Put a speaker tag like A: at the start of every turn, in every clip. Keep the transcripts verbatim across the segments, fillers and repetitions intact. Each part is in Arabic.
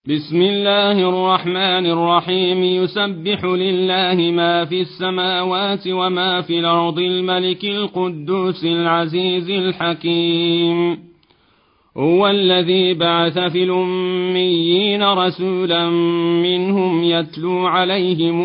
A: بسم الله الرحمن الرحيم. يسبح لله ما في السماوات وما في الأرض الملك القدوس العزيز الحكيم. هو الذي بعث في الأميين رسولا منهم يتلو عليهم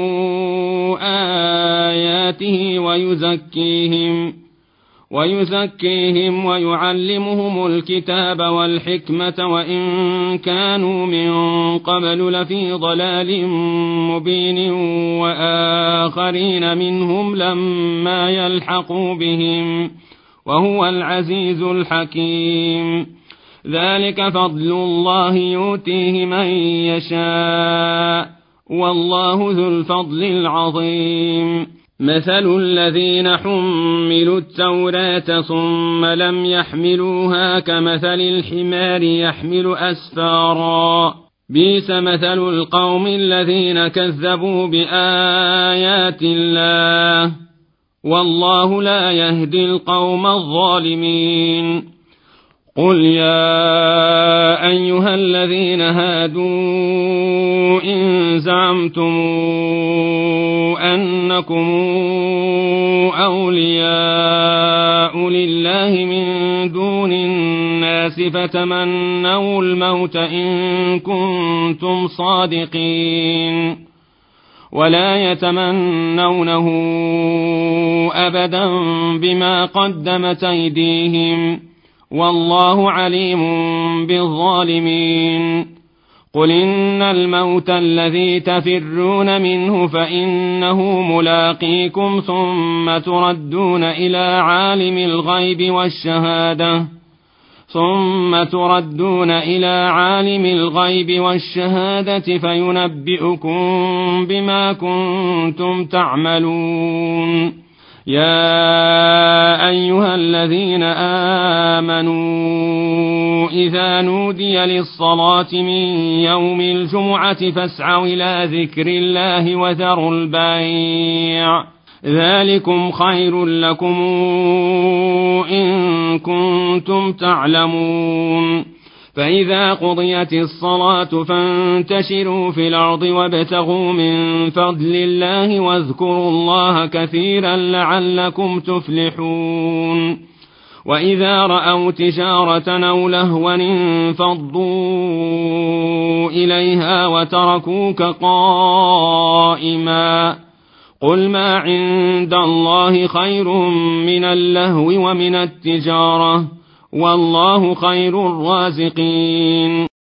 A: آياته ويزكيهم ويزكيهم ويعلمهم الكتاب والحكمة وإن كانوا من قبل لفي ضلال مبين وآخرين منهم لما يلحقوا بهم وهو العزيز الحكيم. ذلك فضل الله يؤتيه من يشاء والله ذو الفضل العظيم. مثل الذين حملوا التوراة ثم لم يحملوها كمثل الحمار يحمل أسفارا بئس مثل القوم الذين كذبوا بآيات الله والله لا يهدي القوم الظالمين. قل يا أيها الذين هادوا إن زعمتم أنكم أولياء لله من دون الناس فتمنوا الموت إن كنتم صادقين ولا يتمنونه أبدا بما قدمت أيديهم والله عليم بالظالمين. قل إن الموت الذي تفرون منه فإنه ملاقيكم ثم تردون إلى عالم الغيب والشهادة ثم تردون إلى عالم الغيب والشهادة فينبئكم بما كنتم تعملون. يا أيها الذين آمنوا إذا نودي للصلاة من يوم الجمعة فاسعوا إلى ذكر الله وذروا البيع ذلكم خير لكم إن كنتم تعلمون. فإذا قضيت الصلاة فانتشروا في الأرض وابتغوا من فضل الله واذكروا الله كثيرا لعلكم تفلحون. وإذا رأوا تجارة أو لهوا انفضوا إليها وتركوك قائما قل ما عند الله خير من اللهو ومن التجارة والله خير الرازقين.